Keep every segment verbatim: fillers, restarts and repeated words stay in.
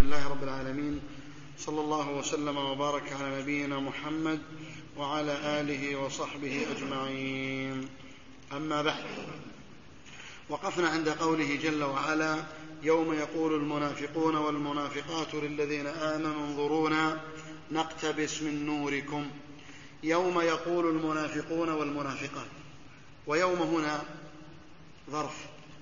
لله رب العالمين، صلى الله وسلم وبارك على نبينا محمد وعلى آله وصحبه أجمعين. أما بعد، وقفنا عند قوله جل وعلا: يوم يقول المنافقون والمنافقات للذين آمنوا انظرونا نقتبس من نوركم. يوم يقول المنافقون والمنافقات، ويوم هنا ظرف،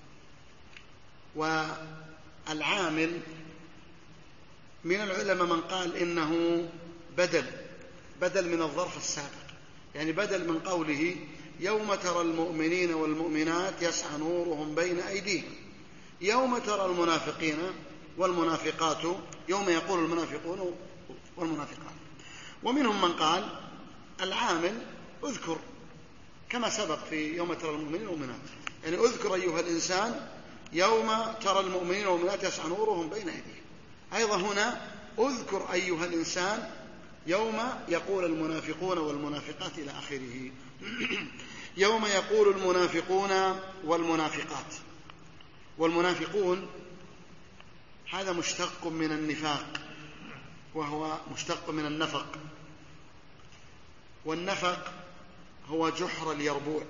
والعامل من العلماء من قال إنه بدل بدل من الظرف السابق، يعني بدل من قوله يوم ترى المؤمنين والمؤمنات يسعى نورهم بين أيديهم، يوم ترى المنافقين والمنافقات، يوم يقول المنافقون والمنافقات. ومنهم من قال العامل اذكر كما سبق في يوم ترى المؤمنين والمؤمنات، يعني اذكر أيها الإنسان يوم ترى المؤمنين والمؤمنات يسعى نورهم بين أيديهم. أيضا هنا اذكر أيها الإنسان يوم يقول المنافقون والمنافقات إلى آخره. يوم يقول المنافقون والمنافقات، والمنافقون هذا مشتق من النفاق، وهو مشتق من النفق، والنفق هو جحر اليربوع،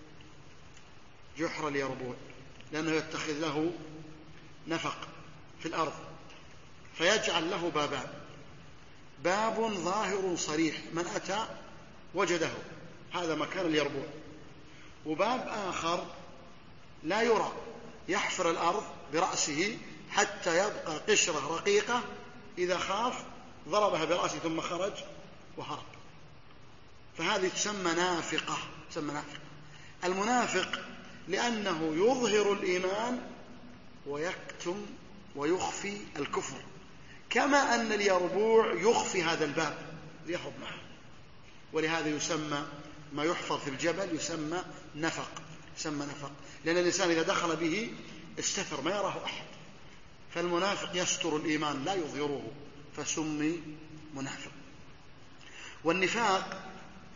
جحر اليربوع لأنه يتخذ له نفق في الأرض فيجعل له بابان، باب ظاهر صريح من أتى وجده، هذا مكان اليربوع، وباب آخر لا يرى يحفر الأرض برأسه حتى يبقى قشرة رقيقة، إذا خاف ضربها برأسه ثم خرج وهرب، فهذه تسمى نافقة، تسمى نافقة. المنافق لأنه يظهر الإيمان ويكتم ويخفي الكفر، كما أن اليربوع يخفي هذا الباب ليهرب معه، ولهذا يسمى ما يحفر في الجبل يسمى نفق، يسمى نفق، لأن الإنسان إذا دخل به استتر ما يراه أحد، فالمنافق يستر الإيمان لا يظهره فسمي منافق. والنفاق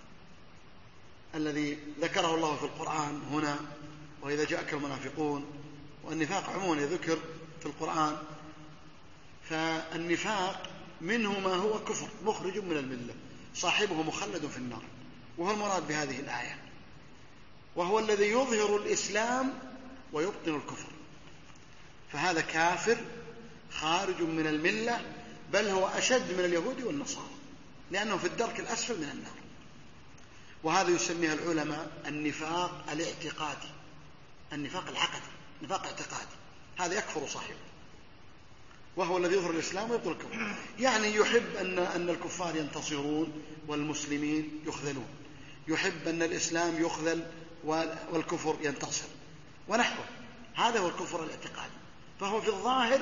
الذي ذكره الله في القرآن هنا، وإذا جاءك المنافقون، والنفاق عموما ذكر في القرآن، فالنفاق منه ما هو كفر مخرج من الملة صاحبه مخلد في النار، وهو المراد بهذه الآية، وهو الذي يظهر الإسلام ويبطن الكفر، فهذا كافر خارج من الملة، بل هو أشد من اليهود والنصارى لأنه في الدرك الأسفل من النار. وهذا يسميها العلماء النفاق الاعتقادي، النفاق العقدي، نفاق اعتقادي، هذا يكفر صاحبه، وهو الذي يظهر الإسلام ويبطل الكفر، يعني يحب أن أن الكفار ينتصرون والمسلمين يخذلون، يحب أن الإسلام يخذل والكفر ينتصر ونحوه، هذا هو الكفر الاعتقادي، فهو في الظاهر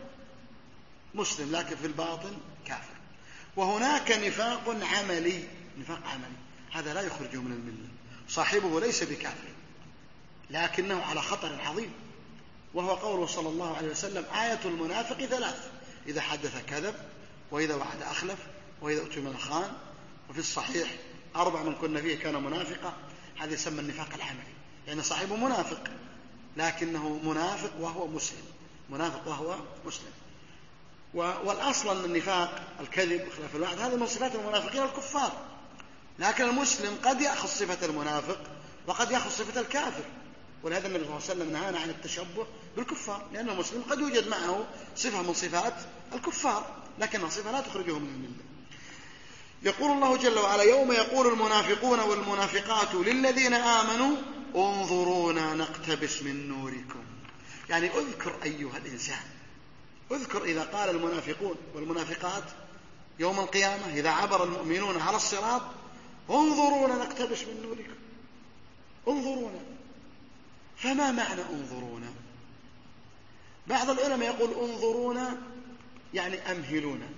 مسلم لكن في الباطن كافر. وهناك نفاق عملي، نفاق عملي هذا لا يخرجه من الملة، صاحبه ليس بكافر لكنه على خطر عظيم، وهو قوله صلى الله عليه وسلم: آية المنافق ثلاث: إذا حدث كذب، وإذا وعد أخلف، وإذا أؤتمن خان، وفي الصحيح أربع من كن فيه كان منافقا. هذا يسمى النفاق العملي، يعني صاحبه منافق لكنه منافق وهو مسلم، منافق وهو مسلم. والأصل أن النفاق الكذب وخلاف الوعد هذا من صفات المنافقين الكفار، لكن المسلم قد يأخذ صفة المنافق وقد يأخذ صفة الكافر، ولهذا النبي صلى الله عليه وسلم نهانا عن التشبه بالكفار، لأن المسلم قد يوجد معه صفة من صفات الكفار لكنها صفة لا تخرجه من الملة. يقول الله جل وعلا: يوم يقول المنافقون والمنافقات للذين آمنوا انظرونا نقتبس من نوركم، يعني اذكر أيها الإنسان، اذكر إذا قال المنافقون والمنافقات يوم القيامة إذا عبر المؤمنون على الصراط: انظرونا نقتبس من نوركم، انظرونا. فما معنى انظرونا؟ بعض العلماء يقول انظرونا يعني أمهلونا،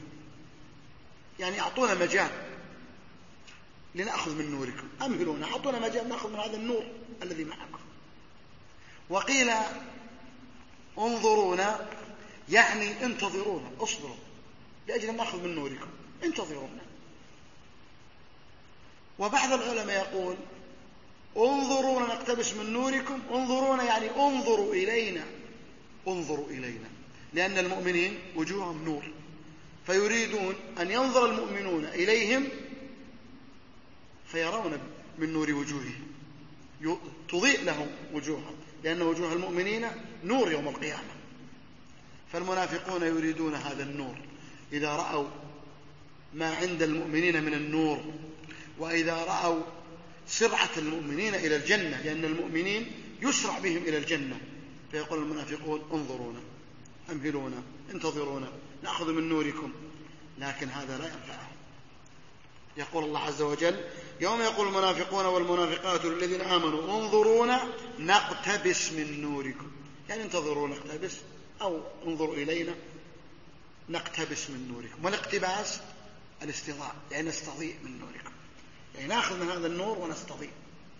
يعني أعطونا مجال لنأخذ من نوركم، أمهلونا، أعطونا مجال نأخذ من هذا النور الذي معكم. وقيل انظرونا يعني انتظرونا، اصبروا لأجل أن نأخذ من نوركم، انتظرونا. وبعض العلماء يقول انظرونا نقتبس من نوركم، انظرونا يعني انظروا إلينا، انظروا إلينا، لأن المؤمنين وجوههم نور، فيريدون أن ينظر المؤمنون إليهم فيرون من نور وجوههم، تضيء لهم وجوههم، لأن وجوه المؤمنين نور يوم القيامة. فالمنافقون يريدون هذا النور إذا رأوا ما عند المؤمنين من النور، وإذا رأوا سرعة المؤمنين إلى الجنة، لأن المؤمنين يسرع بهم إلى الجنة، فيقول المنافقون انظرونا، أمهلونا، انتظرونا، نأخذ من نوركم، لكن هذا لا ينفعهم. يقول الله عز وجل: يوم يقول المنافقون والمنافقات للذين آمنوا انظرونا نقتبس من نوركم، يعني انتظروا نقتبس، أو انظروا إلينا نقتبس من نوركم. والاقتباس الاستضاء، يعني نستضيء من نوركم، يعني نأخذ من هذا النور ونستضيء.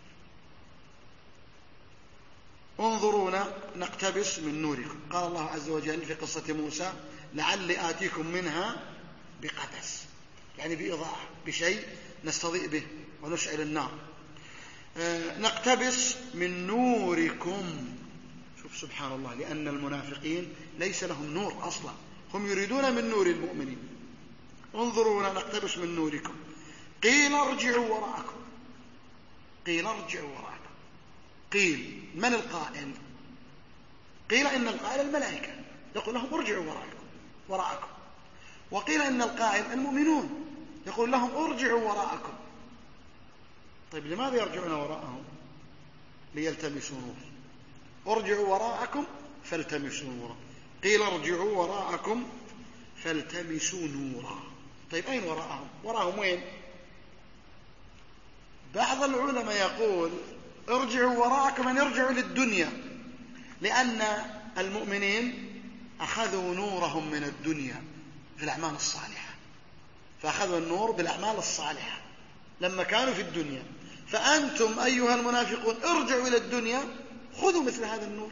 انظرونا نقتبس من نوركم. قال الله عز وجل في قصة موسى: لعلي آتيكم منها بقبس، يعني بإضاءة، بشيء نستضيء به ونشعل النار. آه نقتبس من نوركم. شوف سبحان الله، لأن المنافقين ليس لهم نور أصلا، هم يريدون من نور المؤمنين. انظرونا نقتبس من نوركم. قيل ارجعوا وراءكم. قيل ارجعوا وراءكم. قيل من القائل؟ قيل إن القائل الملائكة، يقول لهم ارجعوا وراءكم وراءكم. وقيل إن القائل المؤمنون، يقول لهم ارجعوا وراءكم. طيب لماذا يرجعون وراءهم؟ ليلتمسوا نور. ارجعوا وراءكم فالتمسوا نورا. قيل ارجعوا وراءكم فالتمسوا نورا. طيب أين وراءهم؟ وراءهم وين؟ بعض العلماء يقول ارجعوا وراءكم أن يرجعوا للدنيا، لأن المؤمنين أخذوا نورهم من الدنيا في الأعمال الصالحة، فأخذوا النور بالأعمال الصالحة لما كانوا في الدنيا. فأنتم أيها المنافقون ارجعوا إلى الدنيا، خذوا مثل هذا النور.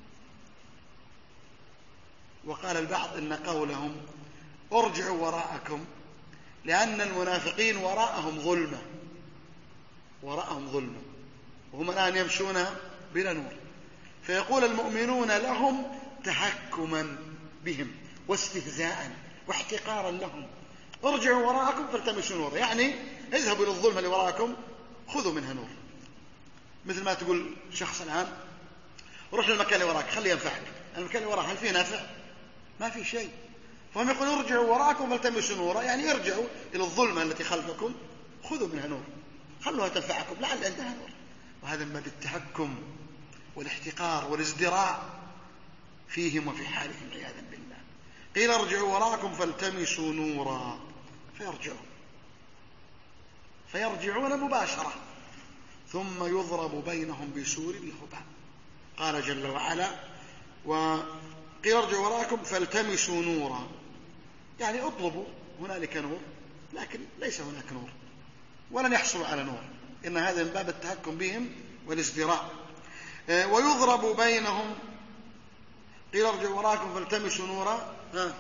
وقال البعض إن قولهم ارجعوا وراءكم لأن المنافقين وراءهم ظلمة، وراءهم ظلمة، وهم الآن يمشون بلا نور، فيقول المؤمنون لهم تهكما بهم واستهزاء واحتقارا لهم: ارجعوا وراءكم فالتمسوا نورا، يعني اذهبوا إلى الظلمة اللي وراءكم خذوا منها نور. مثل ما تقول شخص الآن روح للمكان اللي وراك خليه ينفعك، المكان اللي وراك هل فيه نافع؟ ما في شيء. فهم يقولون ارجعوا وراءكم فالتمسوا نورا، يعني ارجعوا إلى الظلمة التي خلفكم خذوا منها نور، خلوها تنفعكم لعل عندها نور. وهذا ما بالتهكم والاحتقار والازدراء فيهم وفي حالهم عياذا بالله. قيل ارجعوا وراءكم فالتمسوا نورا فيرجعون، فيرجعون مباشرة، ثم يضرب بينهم بسور له باب. قال جل وعلا: وقيل ارجعوا وراءكم فالتمسوا نورا، يعني اطلبوا هنالك نور، لكن ليس هناك نور ولن يحصلوا على نور، إن هذا من باب التهكم بهم والازدراء. ويضرب بينهم. قيل ارجعوا وراءكم فالتمسوا نورا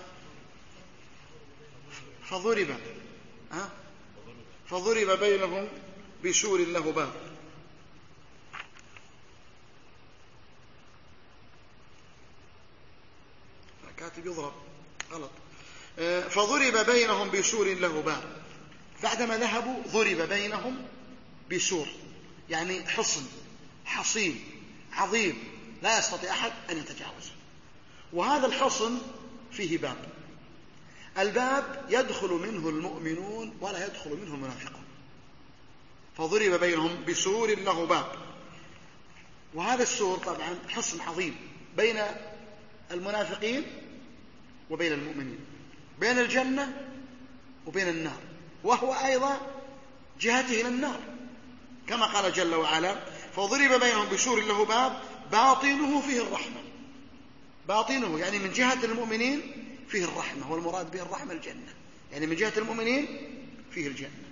فضرب فضرب بينهم بسور له باب. كاتب يضرب غلط. فضرب بينهم بسور له باب. بعدما ذهبوا ضرب بينهم بسور، يعني حصن حصين عظيم لا يستطيع أحد أن يتجاوزه. وهذا الحصن فيه باب، الباب يدخل منه المؤمنون ولا يدخل منه المنافقون. فضرب بينهم بسور له باب. وهذا السور طبعا حصن عظيم بين المنافقين وبين المؤمنين، بين الجنة وبين النار، وهو أيضا جهته إلى النار، كما قال جل وعلا: فضرب بينهم بسور له باب باطنه فيه الرحمة. باطنه يعني من جهة المؤمنين فيه الرحمة، والمراد به الرحمة الجنة، يعني من جهة المؤمنين فيه الجنة.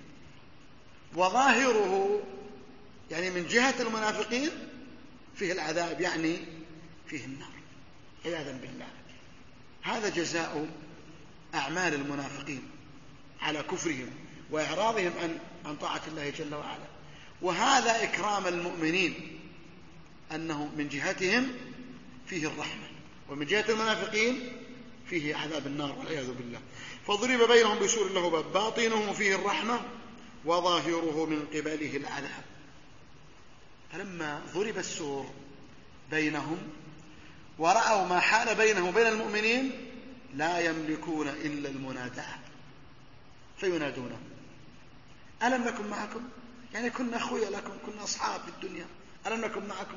وظاهره يعني من جهة المنافقين فيه العذاب، يعني فيه النار عياذا بالله. هذا جزاء أعمال المنافقين على كفرهم وإعراضهم عن عن طاعة الله جل وعلا. وهذا إكرام المؤمنين، أنه من جهتهم فيه الرحمة، ومن جهة المنافقين فيه عذاب النار والعياذ بالله. فضرب بينهم بسور له باب باطنه فيه الرحمة وظاهره من قبله العذاب. فلما ضرب السور بينهم ورأوا ما حال بينه وبين المؤمنين لا يملكون إلا المناداة، فينادونه ألم نكن معكم؟ يعني كنا أخويا لكم، كنا أصحاب في الدنيا، ألم نكن معكم؟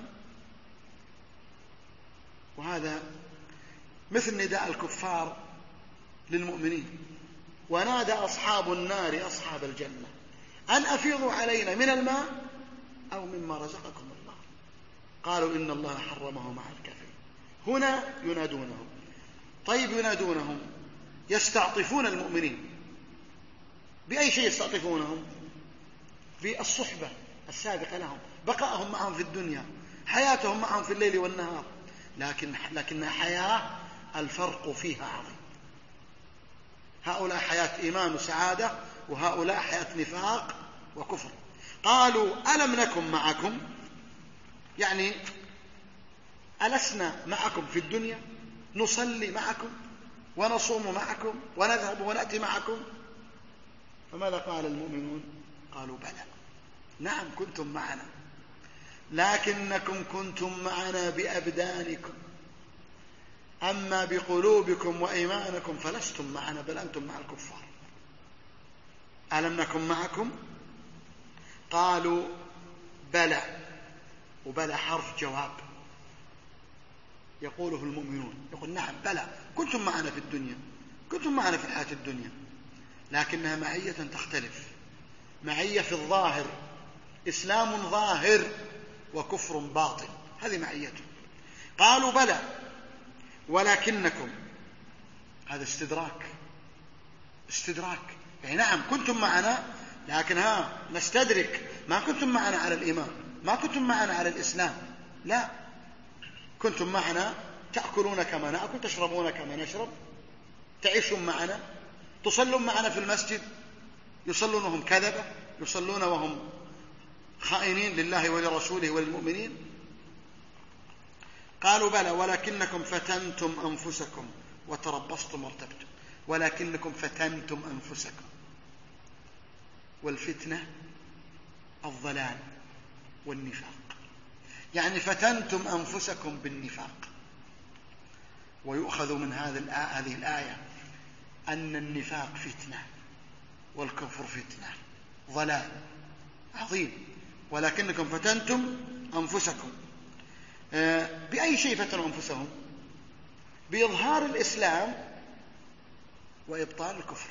وهذا مثل نداء الكفار للمؤمنين. ونادى أصحاب النار أصحاب الجنة أن أفيضوا علينا من الماء أو مما رزقكم الله، قالوا إن الله حرمه مع الكافرين. هنا ينادونهم. طيب ينادونهم يستعطفون المؤمنين بأي شيء يستعطفونهم؟ بالصحبة السابقة لهم، بقائهم معهم في الدنيا، حياتهم معهم في الليل والنهار، لكن لكنها حياة الفرق فيها عظيم. هؤلاء حياة إيمان وسعادة، وهؤلاء حياة نفاق وكفر. قالوا ألم نكن معكم؟ يعني ألسنا معكم في الدنيا نصلي معكم ونصوم معكم ونذهب ونأتي معكم؟ فماذا قال المؤمنون؟ قالوا بلى، نعم كنتم معنا، لكنكم كنتم معنا بأبدانكم، أما بقلوبكم وإيمانكم فلستم معنا، بل أنتم مع الكفار. ألم نكن معكم؟ قالوا بلى، وبلى حرف جواب يقوله المؤمنون، يقول نعم بلى كنتم معنا في الدنيا، كنتم معنا في الحياة الدنيا، لكنها معية تختلف، معية في الظاهر، إسلام ظاهر وكفر باطن، هذه معيته. قالوا بلى ولكنكم، هذا استدراك، استدراك يعني نعم كنتم معنا، لكن ها نستدرك، ما كنتم معنا على الإيمان، ما كنتم معنا على الإسلام، لا، كنتم معنا تأكلون كما نأكل، تشربون كما نشرب، تعيشون معنا، تصلون معنا في المسجد، يصلون وهم كذبة، يصلون وهم خائنين لله ولرسوله وللمؤمنين. قالوا بلى ولكنكم فتنتم أنفسكم وتربصتم وارتبتم، ولكنكم فتنتم أنفسكم، والفتنة الضلال والنفاق، يعني فتنتم أنفسكم بالنفاق. ويؤخذ من هذه الآية أن النفاق فتنة والكفر فتنة ضلال عظيم. ولكنكم فتنتم أنفسكم، بأي شيء فتنوا أنفسهم؟ بإظهار الإسلام وإبطال الكفر.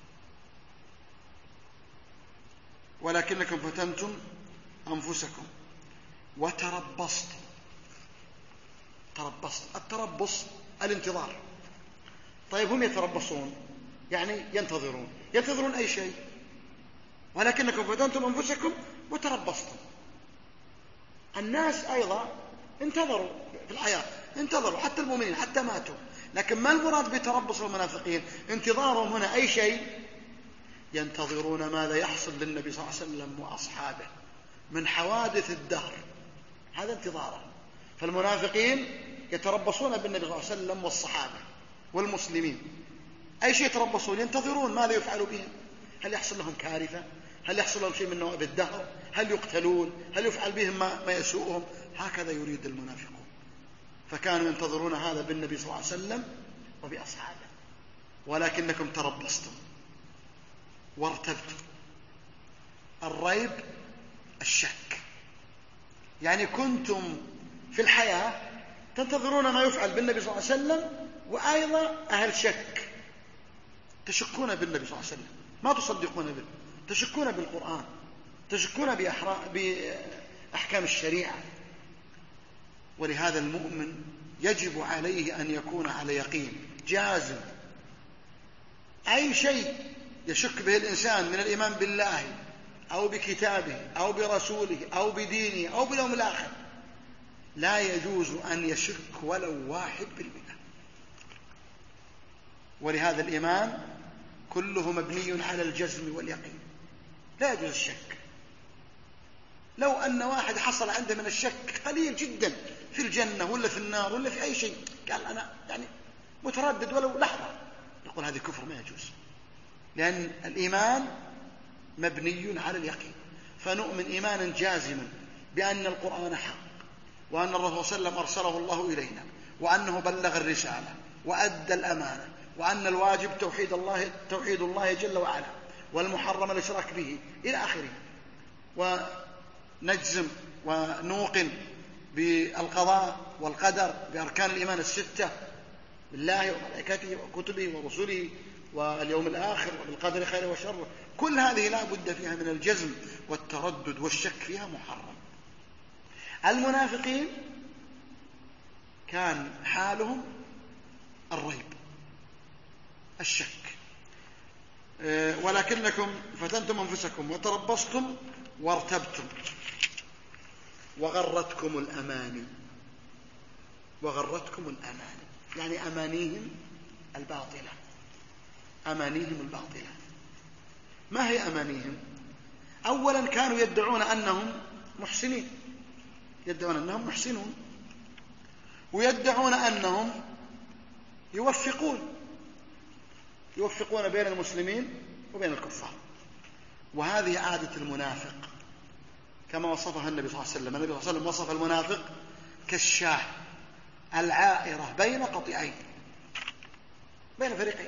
ولكنكم فتنتم أنفسكم وتربصتم، تربصت، التربص الانتظار. طيب هم يتربصون يعني ينتظرون، ينتظرون أي شيء. ولكنكم فتنتم أنفسكم وتربصتم. الناس أيضا انتظروا في الحياة، انتظروا حتى المؤمنين حتى ماتوا، لكن ما المراد بتربص المنافقين؟ انتظارهم هنا أي شيء؟ ينتظرون ماذا يحصل للنبي صلى الله عليه وسلم وأصحابه من حوادث الدهر، هذا انتظارهم. فالمنافقين يتربصون بالنبي صلى الله عليه وسلم والصحابة والمسلمين، أي شيء يتربصون، ينتظرون ماذا يفعل بهم، هل يحصل لهم كارثة، هل يحصل لهم شيء من نوائب الدهر، هل يقتلون، هل يفعل بهم ما يسوءهم. هكذا يريد المنافقون. فكانوا ينتظرون هذا بالنبي صلى الله عليه وسلم وبأصحابه. ولكنكم تربصتم وارتبتم. الريب الشك، يعني كنتم في الحياة تنتظرون ما يفعل بالنبي صلى الله عليه وسلم، وأيضا أهل شك، تشكون بالنبي صلى الله عليه وسلم، ما تصدقون به، تشكون بالقرآن، تشكون بأحكام الشريعة. ولهذا المؤمن يجب عليه أن يكون على يقين جازم. أي شيء يشك به الإنسان من الإيمان بالله أو بكتابه أو برسوله أو بدينه أو باليوم الآخر لا يجوز أن يشك ولو واحد بالمئة. ولهذا الإيمان كله مبني على الجزم واليقين، لا يجوز الشك. لو أن واحد حصل عنده من الشك قليل جدا في الجنة ولا في النار ولا في أي شيء، قال أنا يعني متردد ولو لحظة، نقول هذه كفر ما يجوز، لأن الإيمان مبني على اليقين، فنؤمن إيمانا جازما بأن القرآن حق، وأن الرسول صلى الله عليه وسلم أرسله الله إلينا، وأنه بلغ الرسالة وأدى الأمانة، وأن الواجب توحيد الله توحيد الله جل وعلا، والمحرم الإشراك به إلى آخره. ونجزم ونوقن بالقضاء والقدر بأركان الإيمان الستة بالله وملائكته وكتبه ورسله واليوم الآخر وبالقدر خيره وشره، كل هذه لا بد فيها من الجزم والتردد والشك فيها محرم. المنافقين كان حالهم الريب الشك، ولكنكم فتنتم أنفسكم وتربصتم وارتبتم وغرتكم الأماني. وغرتكم الأماني يعني أمانيهم الباطلة. أمانيهم الباطلة ما هي أمانيهم؟ أولا كانوا يدعون أنهم محسنين، يدعون أنهم محسنون، ويدعون أنهم يوفقون يوفقون بين المسلمين وبين الكفار. وهذه عادة المنافق كما وصفها النبي صلى الله عليه وسلم. النبي صلى الله عليه وسلم وصف المنافق كالشاة العائرة بين قطيعين، بين فريقين.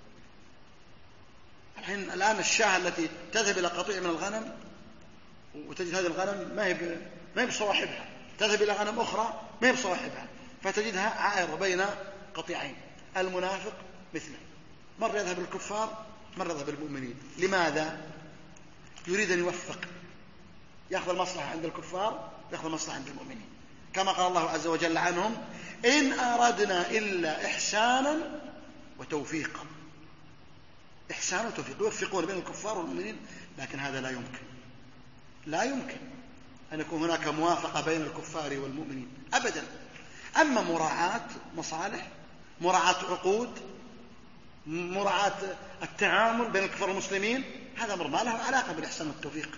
الحين الآن الشاة التي تذهب إلى قطيع من الغنم وتجد هذه الغنم ما هي ما هي بصواحبها، تذهب إلى غنم أخرى ما هي بصواحبها، فتجدها عائرة بين قطيعين. المنافق مثله، مرة يذهب للكفار مرة يذهب للمؤمنين. لماذا؟ يريد أن يوفق، يأخذ المصلحة عند الكفار يأخذ المصلحة عند المؤمنين، كما قال الله عز وجل عنهم: إن أردنا إلا إحسانا وتوفيقا. إحسان وتوفيق، يوفقون بين الكفار والمؤمنين، لكن هذا لا يمكن لا يمكن أن يكون هناك موافقة بين الكفار والمؤمنين أبدا. أما مراعاة مصالح، مراعاة عقود، مراعاة التعامل بين الكفار والمسلمين، هذا أمر ما له علاقة بالإحسان والتوفيق.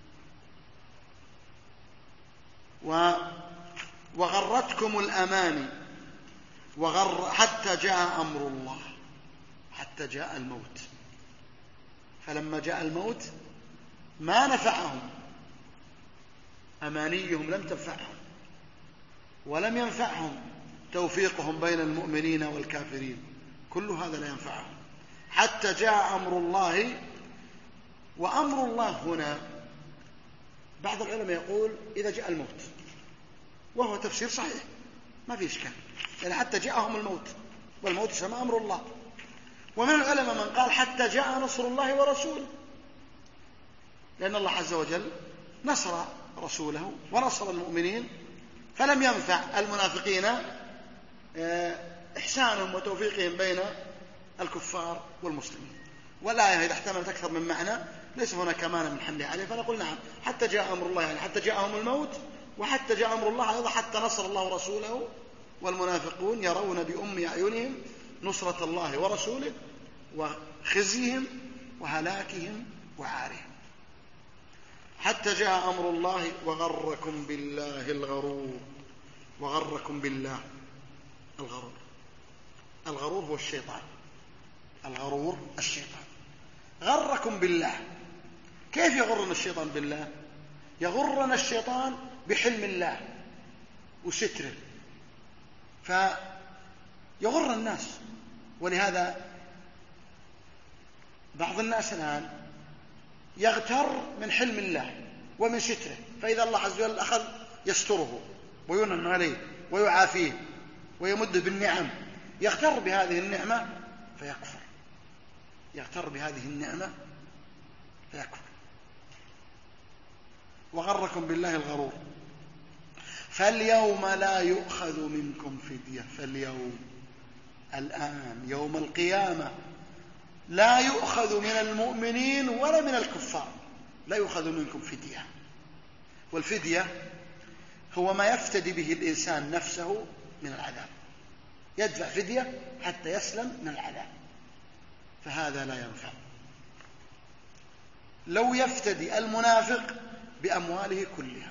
و وغرتكم الأماني وغر حتى جاء أمر الله، حتى جاء الموت. فلما جاء الموت ما نفعهم أمانيهم، لم تنفعهم، ولم ينفعهم توفيقهم بين المؤمنين والكافرين، كل هذا لا ينفعهم حتى جاء أمر الله. وأمر الله هنا بعض العلماء يقول إذا جاء الموت، وهو تفسير صحيح ما في إشكال، يعني حتى جاءهم الموت، والموت يسمى أمر الله. ومن العلماء من قال حتى جاء نصر الله ورسوله، لأن الله عز وجل نصر رسوله ونصر المؤمنين، فلم ينفع المنافقين إحسانهم وتوفيقهم بين الكفار والمسلمين. والآية إذا احتملت أكثر من معنى ليس هناك مانع من حمله عليه، فنقول نعم حتى جاء أمر الله، يعني حتى جاءهم الموت، وحتى جاء أمر الله أيضا حتى نصر الله ورسوله. والمنافقون يرون بأم أعينهم نصرة الله ورسوله وخزيهم وهلاكهم وعارهم. حتى جاء أمر الله وغركم بالله الغرور. وغركم بالله الغرور. الغرور هو الشيطان، الغرور الشيطان. غركم بالله. كيف يغرنا الشيطان بالله؟ يغرنا الشيطان بحلم الله وستره، فيغر الناس. ولهذا بعض الناس الآن يغتر من حلم الله ومن ستره، فإذا الله عز وجل أخذ يستره وينعم عليه ويعافيه ويمده بالنعم، يغتر بهذه النعمة فيكفر، يغتر بهذه النعمة فيكفر. وغركم بالله الغرور. فاليوم لا يؤخذ منكم فدية. فاليوم، الآن، يوم القيامة، لا يؤخذ من المؤمنين ولا من الكفار، لا يؤخذ منكم فدية. والفدية هو ما يفتدي به الإنسان نفسه من العذاب، يدفع فدية حتى يسلم من العذاب، فهذا لا ينفع. لو يفتدي المنافق بأمواله كلها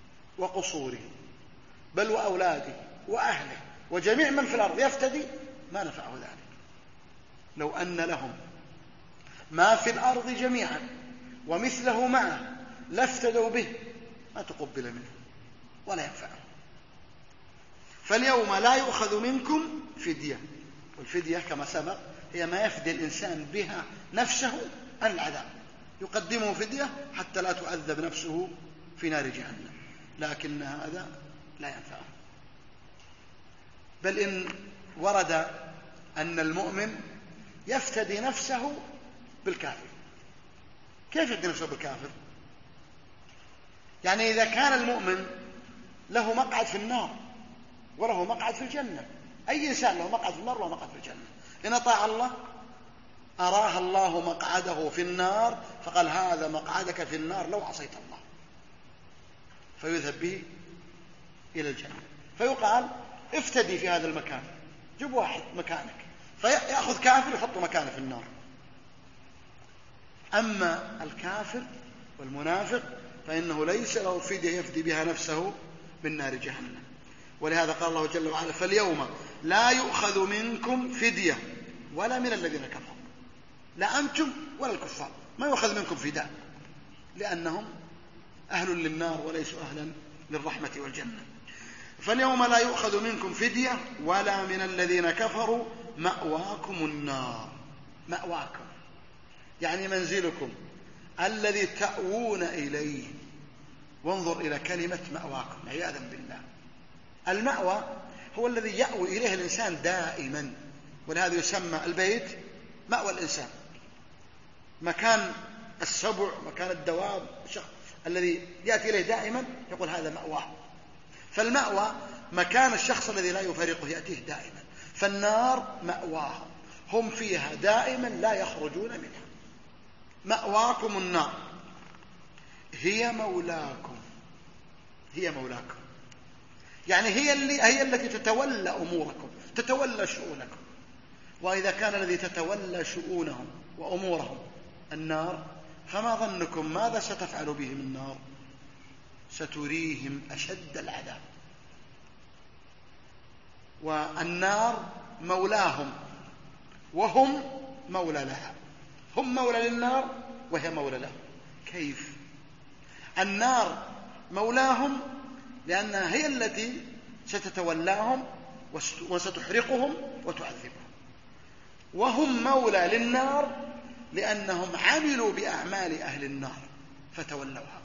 وقصوره بل وأولاده وأهله وجميع من في الأرض، يفتدي ما نفعه ذلك. لو أن لهم ما في الأرض جميعا ومثله معه لافتدوا به ما تقبل منه ولا ينفعه. فاليوم لا يؤخذ منكم فدية، والفدية كما سبق هي ما يفدي الإنسان بها نفسه عن العذاب، يقدمه فدية حتى لا تعذب نفسه في نار جهنم، لكن هذا لا ينفعه. بل إن ورد أن المؤمن يفتدي نفسه بالكافر. كيف يفتدي نفسه بالكافر؟ يعني إذا كان المؤمن له مقعد في النار وله مقعد في الجنة، أي إنسان له مقعد في النار وله مقعد في الجنة، إن أطاع الله أراه الله مقعده في النار فقال هذا مقعدك في النار لو عصيت الله، فيذهب به إلى الجنة. فيقال افتدي في هذا المكان، جيب واحد مكانك، فيأخذ كافر يحطه مكانه في النار. أما الكافر والمنافق فإنه ليس له فدية يفدي بها نفسه من نار جهنم. ولهذا قال الله جل وعلا فاليوم لا يؤخذ منكم فدية ولا من الذين كفروا، لا أنتم ولا الكفار ما يؤخذ منكم فداء، لأنهم أهل للنار وليسوا أهلا للرحمة والجنة. فاليوم لا يؤخذ منكم فدية ولا من الذين كفروا مأواكم النار. مأواكم يعني منزلكم الذي تأوون إليه. وانظر إلى كلمة مأواكم عياذا بالله. المأوى هو الذي يأوي إليه الإنسان دائما، ولهذا يسمى البيت مأوى الإنسان، مكان السبع مكان الدواب الذي يأتي إليه دائما يقول هذا مأواه. فالمأوى مكان الشخص الذي لا يفارقه يأتيه دائما. فالنار مأواهم، هم فيها دائما لا يخرجون منها. مأواكم النار هي مولاكم، هي مولاكم يعني هي, اللي هي التي تتولى أموركم تتولى شؤونكم. وإذا كان الذي تتولى شؤونهم وأمورهم النار فما ظنكم ماذا ستفعل بهم النار؟ ستريهم أشد العذاب. والنار مولاهم وهم مولى لها، هم مولى للنار وهي مولى لهم. كيف؟ النار مولاهم لأنها هي التي ستتولاهم وستحرقهم وتعذبهم، وهم مولى للنار لأنهم عملوا بأعمال أهل النار فتولوها.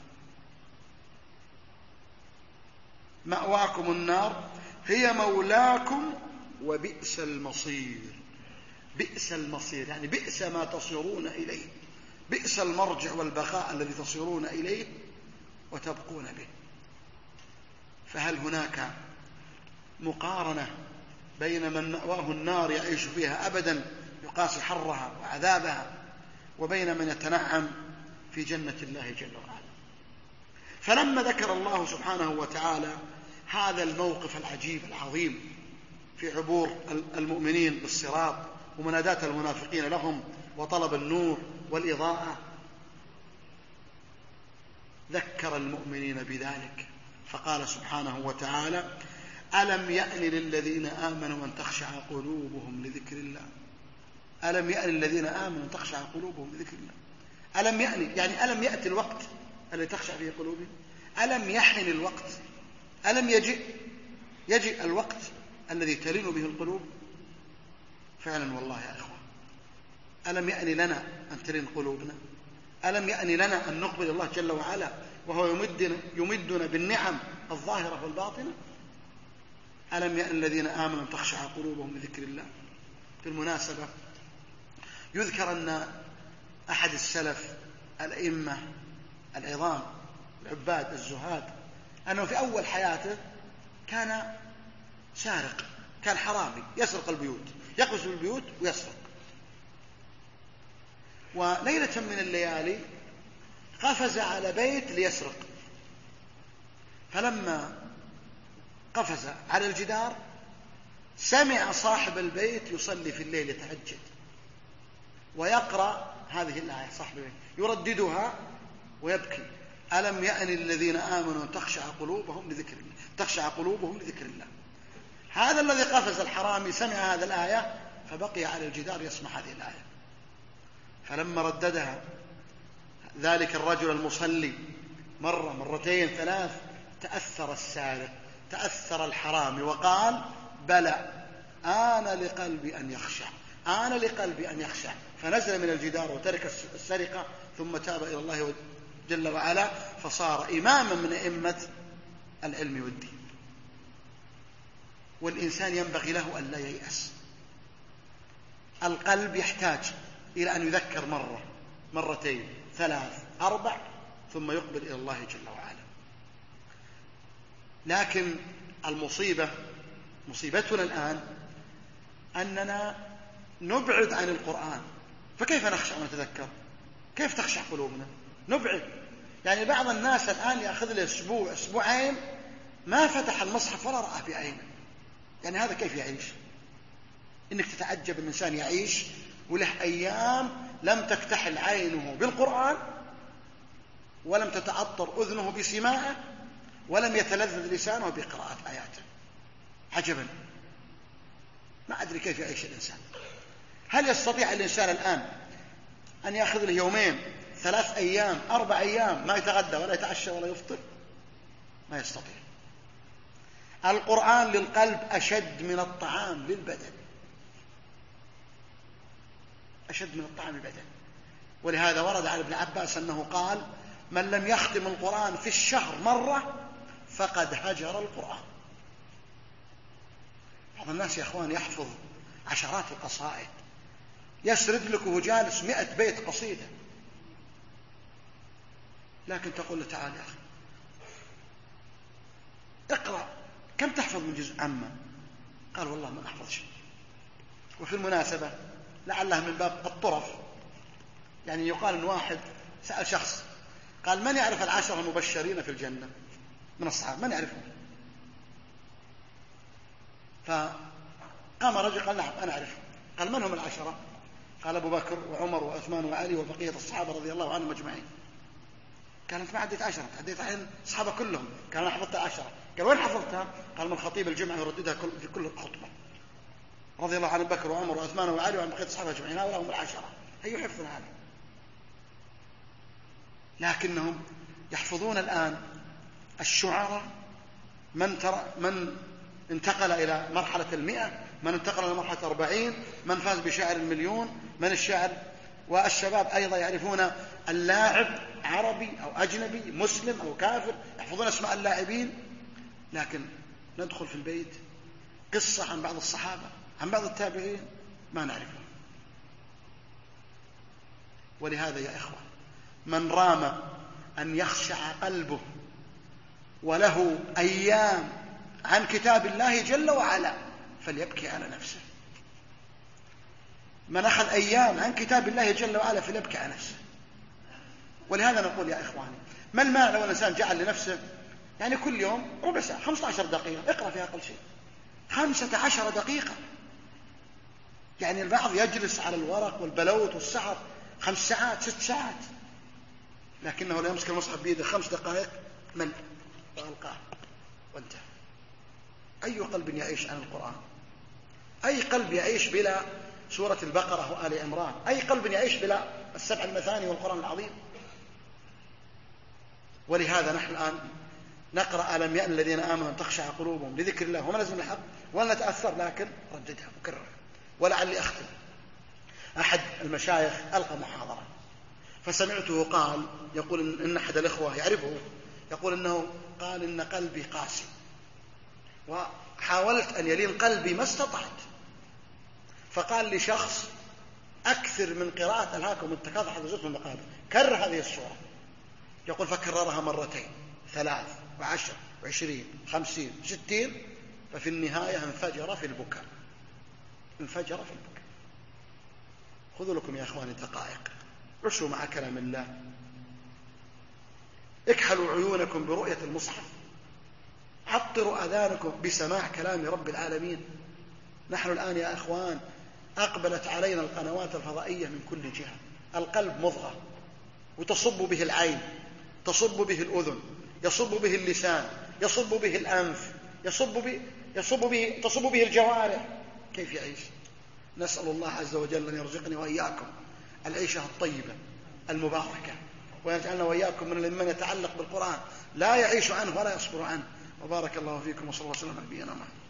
مأواكم النار هي مولاكم وبئس المصير. بئس المصير يعني بئس ما تصيرون إليه، بئس المرجع والبقاء الذي تصيرون إليه وتبقون به. فهل هناك مقارنة بين من مأواه النار يعيش فيها أبدا يقاسي حرها وعذابها وبين من يتنعم في جنة الله جل وعلا؟ فلما ذكر الله سبحانه وتعالى هذا الموقف العجيب العظيم في عبور المؤمنين بالصراط ومناداة المنافقين لهم وطلب النور والإضاءة، ذكر المؤمنين بذلك فقال سبحانه وتعالى ألم يأن للذين آمنوا أن تخشع قلوبهم لذكر الله. ألم يأن للذين آمنوا أن تخشع قلوبهم لذكر الله. ألم يأن يعني ألم يأتي الوقت الذي تخشع فيه قلوبهم؟ ألم يحن الوقت؟ ألم يجئ يجئ الوقت الذي تلين به القلوب؟ فعلا والله يا إخوة، ألم يأن لنا أن تلين قلوبنا؟ ألم يأن لنا أن نقبل الله جل وعلا وهو يمدنا, يمدنا بالنعم الظاهرة والباطنة؟ ألم يأن الذين آمنوا أن تخشع قلوبهم لذكر الله. بالمناسبة يذكر أن أحد السلف الأئمة العظام العباد الزهاد أنه في أول حياته كان سارق، كان حرامي يسرق البيوت، يقفز بالبيوت ويسرق. وليلة من الليالي قفز على بيت ليسرق، فلما قفز على الجدار سمع صاحب البيت يصلي في الليل يتهجد ويقرأ هذه الآية، صاحب البيت يرددها ويبكي ألم يأن الذين آمنوا أن تخشع قلوبهم لذكر الله، تخشع قلوبهم لذكر الله. هذا الذي قفز الحرامي سمع هذه الآية فبقي على الجدار يسمع هذه الآية، فلما رددها ذلك الرجل المصلي مرة مرتين ثلاث تأثر السارق، تأثر الحرامي، وقال بلى آن لقلبي أن يخشع، آن لقلبي أن يخشع، فنزل من الجدار وترك السرقة ثم تاب إلى الله جل وعلا، فصار إماما من أئمة العلم والدين. والإنسان ينبغي له أن لا ييأس. القلب يحتاج إلى أن يذكر مرة مرتين ثلاث أربع ثم يقبل إلى الله جل وعلا. لكن المصيبة مصيبتنا الآن أننا نبعد عن القرآن، فكيف نخشع ونتذكر؟ كيف تخشع قلوبنا؟ نبعد. يعني بعض الناس الآن يأخذ له أسبوع أسبوعين ما فتح المصحف ولا رأى في عينه. يعني هذا كيف يعيش؟ إنك تتعجب الإنسان يعيش وله أيام لم تكتحل عينه بالقرآن، ولم تتعطر أذنه بسماعه، ولم يتلذذ لسانه بقراءة آياته. عجبا، ما أدري كيف يعيش الإنسان. هل يستطيع الإنسان الآن أن يأخذ له يومين ثلاث أيام أربع أيام ما يتغدى ولا يتعشى ولا يفطر؟ ما يستطيع. القرآن للقلب أشد من الطعام للبدن، أشد من الطعام للبدن. ولهذا ورد عن ابن عباس أنه قال من لم يختم القرآن في الشهر مرة فقد هجر القرآن. بعض الناس يا أخوان يحفظ عشرات القصائد، يسرد لك وهو جالس مئة بيت قصيدة، لكن تقول له تعال يا أخي اقرأ، كم تحفظ من جزء عامة؟ قال والله ما أحفظ شيء. وفي المناسبة لعله من باب الطرف، يعني يقال أن واحد سأل شخص قال من يعرف العشرة المبشرين في الجنة من الصحابة؟ من يعرفهم؟ فقام رجل قال نعم أنا أعرفهم. قال من هم العشرة؟ قال أبو بكر وعمر وعثمان وعلي وبقية الصحابة رضي الله عنهم أجمعين. قال أنت ما عديت عشرة، عديت عن الصحابة كلهم. قال أنا حفظت عشرة. قال وين حفظتها؟ قال من خطيب الجمعة يرددها في كل خطبة، رضي الله عن بكر وعمر وعثمان وعلي وعن بقية الصحابة أجمعين، هؤلاء هم العشرة. هي يحفظون هذا، لكنهم يحفظون الآن الشعراء، من, تر... من انتقل إلى مرحلة المئة، من انتقل إلى مرحلة أربعين، من فاز بشعر المليون من الشعر. والشباب أيضا يعرفون اللاعب عربي أو أجنبي مسلم أو كافر، يحفظون اسماء اللاعبين، لكن ندخل في البيت قصة عن بعض الصحابة عن بعض التابعين ما نعرفها. ولهذا يا إخوة من رام أن يخشع قلبه وله أيام عن كتاب الله جل وعلا فليبكي على نفسه. من أخذ أيام عن كتاب الله جل وعلا فليبكي على نفسه. ولهذا نقول يا إخواني ما المانع لو الإنسان جعل لنفسه يعني كل يوم ربع ساعة خمسة عشر دقيقة اقرأ فيها أقل شيء خمسة عشر دقيقة. يعني البعض يجلس على الورق والبلوت والسحر خمس ساعات ست ساعات، لكنه لا يمسك المصحف بيده خمس دقائق مل وألقاه وانتهى. أي قلب يعيش عن القرآن؟ أي قلب يعيش بلا سورة البقرة وآل عمران؟ أي قلب يعيش بلا السبع المثاني والقرآن العظيم؟ ولهذا نحن الآن نقرأ ألم يأن الذين آمنوا تخشع قلوبهم لذكر الله وما نزل الحق ولا نتأثر، لكن رددها مكررة. ولعلي أختم. أحد المشايخ ألقى محاضرة فسمعته قال يقول إن أحد الإخوة يعرفه يقول إنه قال إن قلبي قاسي وحاولت أن يلين قلبي ما استطعت، فقال لشخص أكثر من قراءة ألهاكم التكاثر حتى زرتم المقابر، كرر هذه السورة. يقول فكررها مرتين ثلاث وعشر وعشرين خمسين ستين، ففي النهاية انفجر في البكاء انفجر في البكاء. خذوا لكم يا أخواني دقائق، عشوا مع كلام الله، اكحلوا عيونكم برؤية المصحف، عطروا أذانكم بسماع كلام رب العالمين. نحن الآن يا أخوان أقبلت علينا القنوات الفضائية من كل جهة. القلب مضغة وتصب به العين، تصب به الأذن، يصب به اللسان، يصب به الأنف، يصب به يصب به تصب به الجوارح، كيف يعيش؟ نسأل الله عز وجل أن يرزقني وإياكم العيشة الطيبة المباركة، ويجعلنا وإياكم من من يتعلق بالقرآن لا يعيش عنه ولا يصبر عنه. وبارك الله فيكم وصلى الله وسلم على نبينا محمد.